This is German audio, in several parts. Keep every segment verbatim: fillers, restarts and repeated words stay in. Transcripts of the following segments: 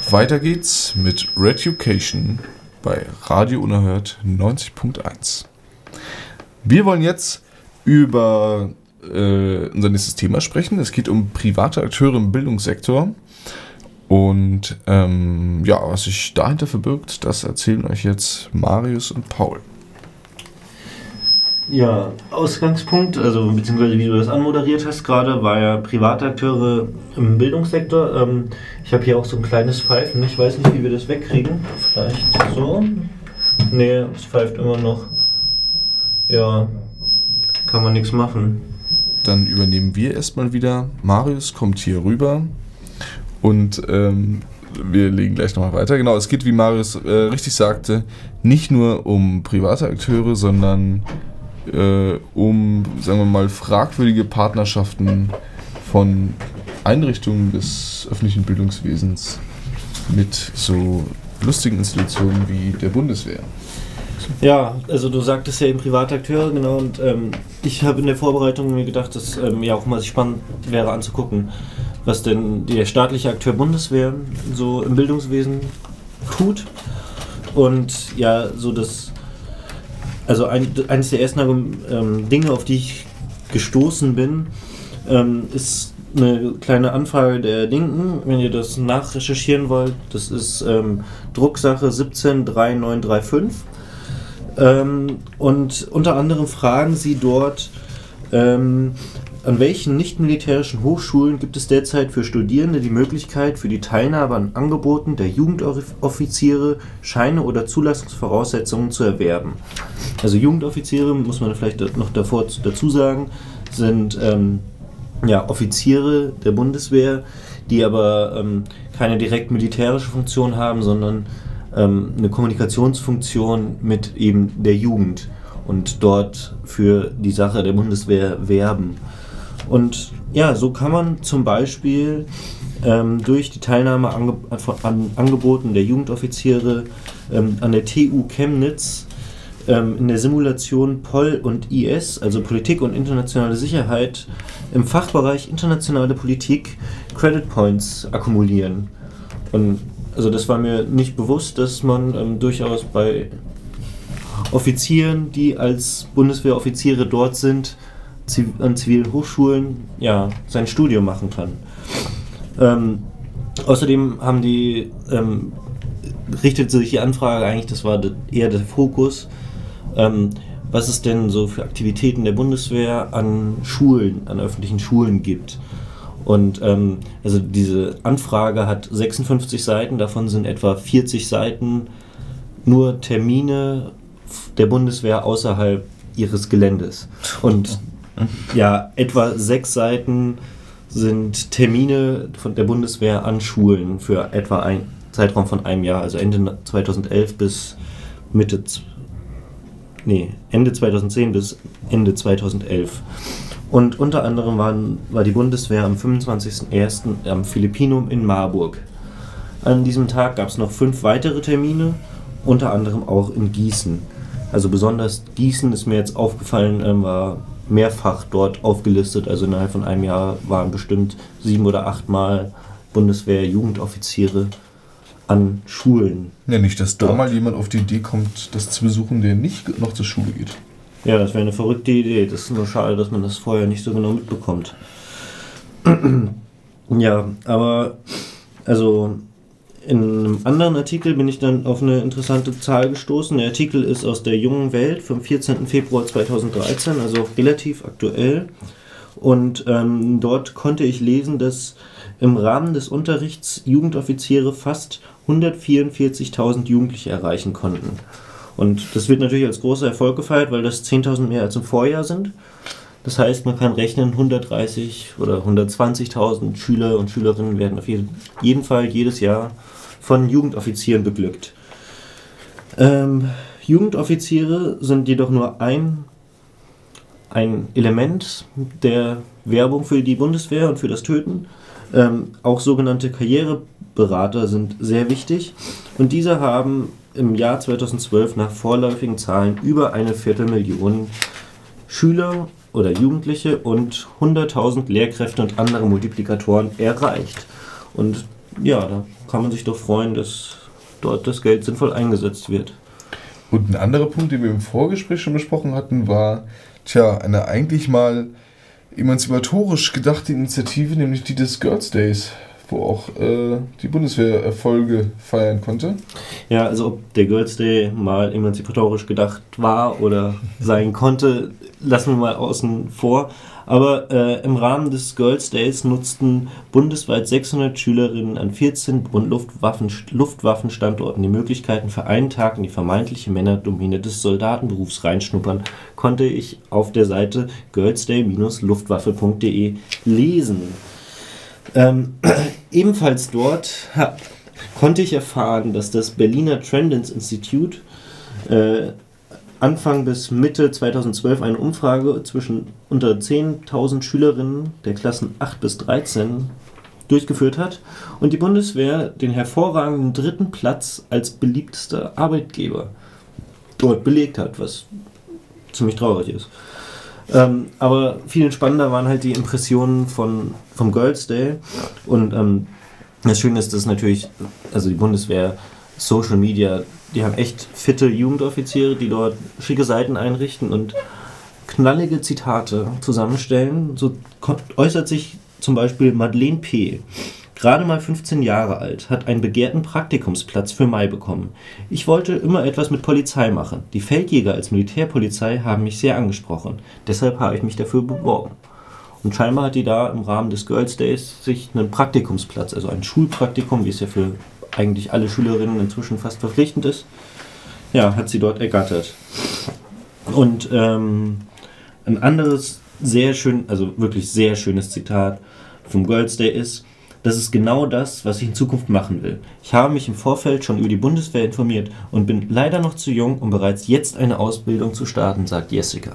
Weiter geht's mit Reducation bei Radio Unerhört neunzig Punkt eins. Wir wollen jetzt über äh, unser nächstes Thema sprechen. Es geht um private Akteure im Bildungssektor. Und ähm, ja, was sich dahinter verbirgt, das erzählen euch jetzt Marius und Paul. Ja, Ausgangspunkt, also beziehungsweise wie du das anmoderiert hast gerade, war ja private Akteure im Bildungssektor. Ähm, ich habe hier auch so ein kleines Pfeifen, ich weiß nicht, wie wir das wegkriegen. Vielleicht so? Nee, es pfeift immer noch. Ja, kann man nichts machen. Dann übernehmen wir erstmal wieder. Marius kommt hier rüber und ähm, wir legen gleich nochmal weiter. Genau, es geht, wie Marius äh, richtig sagte, nicht nur um private Akteure, sondern äh, um, sagen wir mal, fragwürdige Partnerschaften von Einrichtungen des öffentlichen Bildungswesens mit so lustigen Institutionen wie der Bundeswehr. Ja, also du sagtest ja eben private Akteure, genau, und ähm, ich habe in der Vorbereitung mir gedacht, dass ähm, ja auch mal spannend wäre anzugucken, was denn der staatliche Akteur Bundeswehr so im Bildungswesen tut. Und ja, so das, also ein, eines der ersten ähm, Dinge, auf die ich gestoßen bin, ähm, ist eine kleine Anfrage der Linken, wenn ihr das nachrecherchieren wollt. Das ist ähm, Drucksache siebzehn drei neun drei fünf. Ähm, und unter anderem fragen sie dort, ähm, an welchen nicht-militärischen Hochschulen gibt es derzeit für Studierende die Möglichkeit, für die Teilnahme an Angeboten der Jugendoffiziere Scheine oder Zulassungsvoraussetzungen zu erwerben? Also Jugendoffiziere, muss man vielleicht noch davor dazu sagen, sind ähm, ja, Offiziere der Bundeswehr, die aber ähm, keine direkt militärische Funktion haben, sondern ähm, eine Kommunikationsfunktion mit eben der Jugend und dort für die Sache der Bundeswehr werben. Und ja, so kann man zum Beispiel ähm, durch die Teilnahme ange- an Angeboten der Jugendoffiziere ähm, an der T U Chemnitz ähm, in der Simulation P O L und I S, also Politik und internationale Sicherheit, im Fachbereich internationale Politik Credit Points akkumulieren. Und also das war mir nicht bewusst, dass man ähm, durchaus bei Offizieren, die als Bundeswehroffiziere dort sind, an zivilen Hochschulen, ja, sein Studium machen kann. Ähm, außerdem haben die, ähm, richtet sich die Anfrage eigentlich, das war eher der Fokus, ähm, was es denn so für Aktivitäten der Bundeswehr an Schulen, an öffentlichen Schulen gibt. Und ähm, also diese Anfrage hat sechsundfünfzig Seiten, davon sind etwa vierzig Seiten nur Termine der Bundeswehr außerhalb ihres Geländes. Und ja, etwa sechs Seiten sind Termine von der Bundeswehr an Schulen für etwa einen Zeitraum von einem Jahr, also Ende zweitausendelf bis Mitte, nee, Ende zweitausendzehn bis Ende zweitausendelf. Und unter anderem waren, war die Bundeswehr am fünfundzwanzigsten ersten am Philippinum in Marburg. An diesem Tag gab es noch fünf weitere Termine, unter anderem auch in Gießen. Also besonders Gießen ist mir jetzt aufgefallen, war mehrfach dort aufgelistet, also innerhalb von einem Jahr waren bestimmt sieben oder acht Mal Bundeswehr-Jugendoffiziere an Schulen. Ja, nicht, dass da dort mal jemand auf die Idee kommt, das zu besuchen, der nicht noch zur Schule geht. Ja, das wäre eine verrückte Idee. Das ist nur schade, dass man das vorher nicht so genau mitbekommt. Ja, aber also in einem anderen Artikel bin ich dann auf eine interessante Zahl gestoßen. Der Artikel ist aus der Jungen Welt vom vierzehnten Februar zweitausenddreizehn, also relativ aktuell. Und ähm, dort konnte ich lesen, dass im Rahmen des Unterrichts Jugendoffiziere fast hundertvierundvierzigtausend Jugendliche erreichen konnten. Und das wird natürlich als großer Erfolg gefeiert, weil das zehntausend mehr als im Vorjahr sind. Das heißt, man kann rechnen, hundertdreißig oder hundertzwanzigtausend Schüler und Schülerinnen werden auf jeden Fall jedes Jahr von Jugendoffizieren beglückt. Ähm, Jugendoffiziere sind jedoch nur ein, ein Element der Werbung für die Bundeswehr und für das Töten. Ähm, auch sogenannte Karriereberater sind sehr wichtig und diese haben im Jahr zweitausendzwölf nach vorläufigen Zahlen über eine Viertelmillion Schüler oder Jugendliche und hunderttausend Lehrkräfte und andere Multiplikatoren erreicht. Und ja, da kann man sich doch freuen, dass dort das Geld sinnvoll eingesetzt wird. Und ein anderer Punkt, den wir im Vorgespräch schon besprochen hatten, war, tja, eine eigentlich mal emanzipatorisch gedachte Initiative, nämlich die des Girls Days, wo auch äh, die Bundeswehr Erfolge feiern konnte. Ja, also ob der Girls Day mal emanzipatorisch gedacht war oder sein konnte, lassen wir mal außen vor. Aber äh, im Rahmen des Girls Days nutzten bundesweit sechshundert Schülerinnen an vierzehn Luftwaffen, Luftwaffenstandorten die Möglichkeiten, für einen Tag in die vermeintliche Männerdomäne des Soldatenberufs reinschnuppern, konnte ich auf der Seite girlsday Bindestrich luftwaffe Punkt de lesen. Ähm, ebenfalls dort ha, konnte ich erfahren, dass das Berliner Trendens Institute äh, Anfang bis Mitte zweitausendzwölf eine Umfrage zwischen unter zehntausend Schülerinnen der Klassen acht bis dreizehn durchgeführt hat und die Bundeswehr den hervorragenden dritten Platz als beliebtester Arbeitgeber dort belegt hat, was ziemlich traurig ist. Ähm, aber viel spannender waren halt die Impressionen von, vom Girls Day und ähm, das Schöne ist, dass natürlich, also die Bundeswehr, Social Media, die haben echt fitte Jugendoffiziere, die dort schicke Seiten einrichten und knallige Zitate zusammenstellen. So äußert sich zum Beispiel Madeleine P., gerade mal fünfzehn Jahre alt, hat einen begehrten Praktikumsplatz für Mai bekommen. Ich wollte immer etwas mit Polizei machen. Die Feldjäger als Militärpolizei haben mich sehr angesprochen. Deshalb habe ich mich dafür beworben. Und scheinbar hat die da im Rahmen des Girls Days sich einen Praktikumsplatz, also ein Schulpraktikum, wie es ja für eigentlich alle Schülerinnen inzwischen fast verpflichtend ist, ja, hat sie dort ergattert. Und ähm, ein anderes sehr schön, also wirklich sehr schönes Zitat vom Girls Day ist: Das ist genau das, was ich in Zukunft machen will. Ich habe mich im Vorfeld schon über die Bundeswehr informiert und bin leider noch zu jung, um bereits jetzt eine Ausbildung zu starten, sagt Jessica.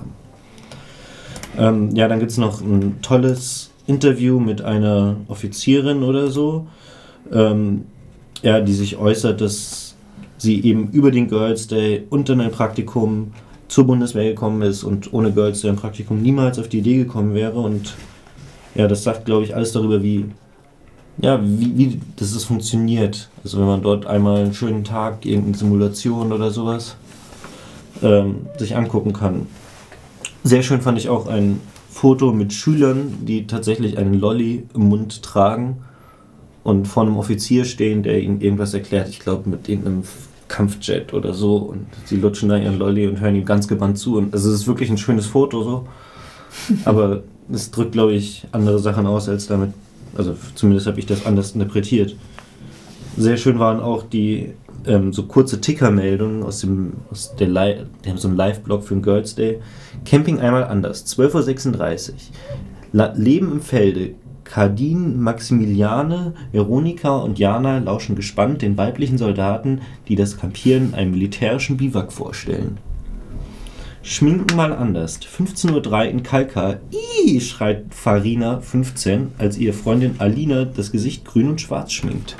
Ähm, ja, dann gibt es noch ein tolles Interview mit einer Offizierin oder so, ähm, ja, die sich äußert, dass sie eben über den Girls Day und dann ein Praktikum zur Bundeswehr gekommen ist und ohne Girls Day ein Praktikum niemals auf die Idee gekommen wäre. Und ja, das sagt, glaube ich, alles darüber, wie Ja, wie, wie das ist funktioniert. Also wenn man dort einmal einen schönen Tag, irgendeine Simulation oder sowas ähm, sich angucken kann. Sehr schön fand ich auch ein Foto mit Schülern, die tatsächlich einen Lolli im Mund tragen und vor einem Offizier stehen, der ihnen irgendwas erklärt. Ich glaube mit irgendeinem Kampfjet oder so. Und sie lutschen da ihren Lolli und hören ihm ganz gebannt zu. Und also es ist wirklich ein schönes Foto so. Aber es drückt, glaube ich, andere Sachen aus als damit. Also zumindest habe ich das anders interpretiert. Sehr schön waren auch die ähm, so kurze Tickermeldungen aus dem, aus der Li- die haben so einen Live-Blog für den Girls Day. Camping einmal anders, zwölf Uhr sechsunddreißig. La- Leben im Felde. Cardin, Maximiliane, Veronika und Jana lauschen gespannt den weiblichen Soldaten, die das Campieren in einem militärischen Biwak vorstellen. Schminken mal anders. fünfzehn Uhr drei in Kalkar. Ih, schreit Farina, fünfzehn, als ihre Freundin Alina das Gesicht grün und schwarz schminkt.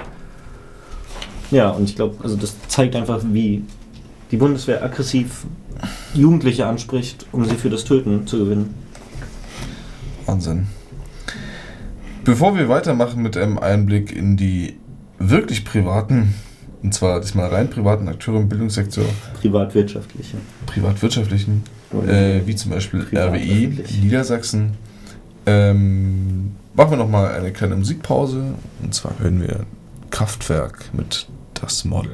Ja, und ich glaube, also das zeigt einfach, wie die Bundeswehr aggressiv Jugendliche anspricht, um sie für das Töten zu gewinnen. Wahnsinn. Bevor wir weitermachen mit einem Einblick in die wirklich privaten, und zwar diesmal rein privaten Akteure im Bildungssektor. Privatwirtschaftliche. Privatwirtschaftlichen, äh, wie zum Beispiel R W I Niedersachsen. Ähm, machen wir nochmal eine kleine Musikpause. Und zwar hören wir Kraftwerk mit Das Model.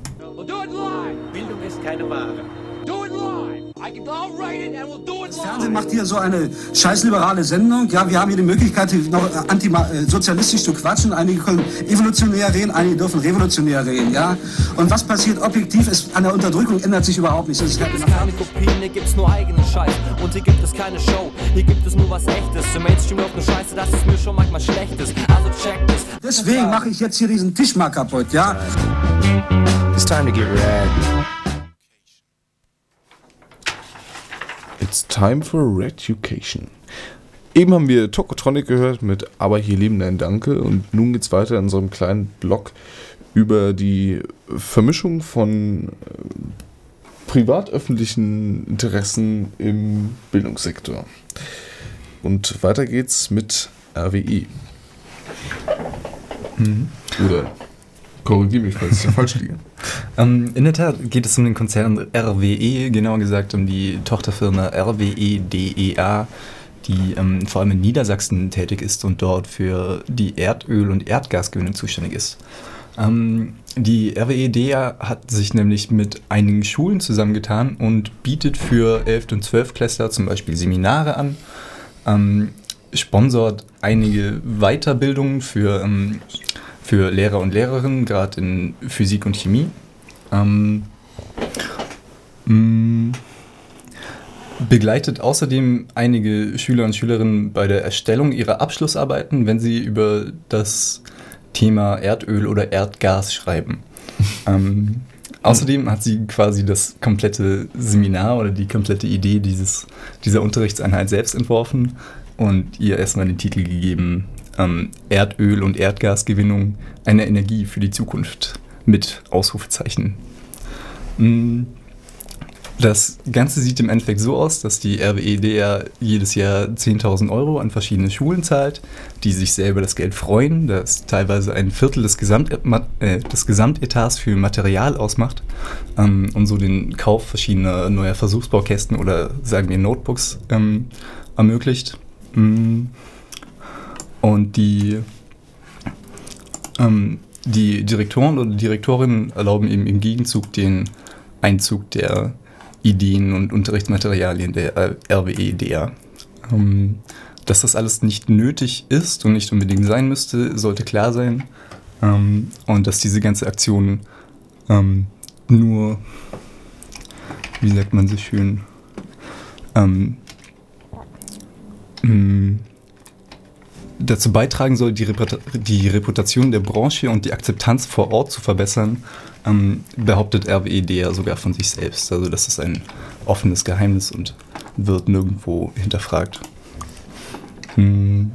Bildung ist keine Ware. Do it live. I can all write it and we'll do it live. Das Fernsehen macht hier so eine scheißliberale Sendung. Ja, wir haben hier die Möglichkeit, noch antisozialistisch zu quatschen. Einige können evolutionär reden, einige dürfen revolutionär reden. Ja? Und was passiert objektiv ist, an der Unterdrückung ändert sich überhaupt nichts. Das ist Hier gibt es keine Kopien, hier gibt es nur eigenen Scheiß. Und hier gibt es keine Show, hier gibt es nur was Echtes. Im Mainstream läuft eine Scheiße, dass es mir schon manchmal schlecht ist. Also check this. Deswegen mache ich jetzt hier diesen Tisch mal kaputt. Ja? It's time to get rad. It's time for Reducation. Eben haben wir Tokotronic gehört mit Aber hier leben dein Danke und nun geht's weiter in unserem kleinen Blog über die Vermischung von privat-öffentlichen Interessen im Bildungssektor. Und weiter geht's mit R W I. Mhm. Oder korrigiere mich, falls ich da falsch liege. Ähm, in der Tat geht es um den Konzern R W E, genauer gesagt um die Tochterfirma R W E D E A, die ähm, vor allem in Niedersachsen tätig ist und dort für die Erdöl- und Erdgasgewinnung zuständig ist. Ähm, die R W E D E A hat sich nämlich mit einigen Schulen zusammengetan und bietet für elf- und zwölftklässler zum Beispiel Seminare an, ähm, sponsort einige Weiterbildungen für, ähm, für Lehrer und Lehrerinnen, gerade in Physik und Chemie. Ähm, mh, begleitet außerdem einige Schüler und Schülerinnen bei der Erstellung ihrer Abschlussarbeiten, wenn sie über das Thema Erdöl oder Erdgas schreiben. ähm, außerdem hat sie quasi das komplette Seminar oder die komplette Idee dieses, dieser Unterrichtseinheit selbst entworfen und ihr erstmal den Titel gegeben, ähm, Erdöl- und Erdgasgewinnung, eine Energie für die Zukunft mit Ausrufezeichen. Das Ganze sieht im Endeffekt so aus, dass die R W E D E A jedes Jahr zehntausend Euro an verschiedene Schulen zahlt, die sich selber das Geld freuen, das teilweise ein Viertel des, Gesamt, äh, des Gesamtetats für Material ausmacht ähm, und so den Kauf verschiedener neuer Versuchsbaukästen oder sagen wir Notebooks ähm, ermöglicht. Und die, ähm, die Direktoren oder Direktorinnen erlauben eben im Gegenzug den Einzug der Ideen und Unterrichtsmaterialien der R W E D E A. Ähm, dass das alles nicht nötig ist und nicht unbedingt sein müsste, sollte klar sein. Ähm, und dass diese ganze Aktion ähm, nur, wie sagt man so schön, ähm, mh, dazu beitragen soll, die, Reputa- die Reputation der Branche und die Akzeptanz vor Ort zu verbessern, ähm, behauptet R W E D E A sogar von sich selbst. Also das ist ein offenes Geheimnis und wird nirgendwo hinterfragt. Hm.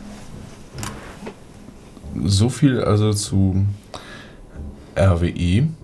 So viel also zu R W E.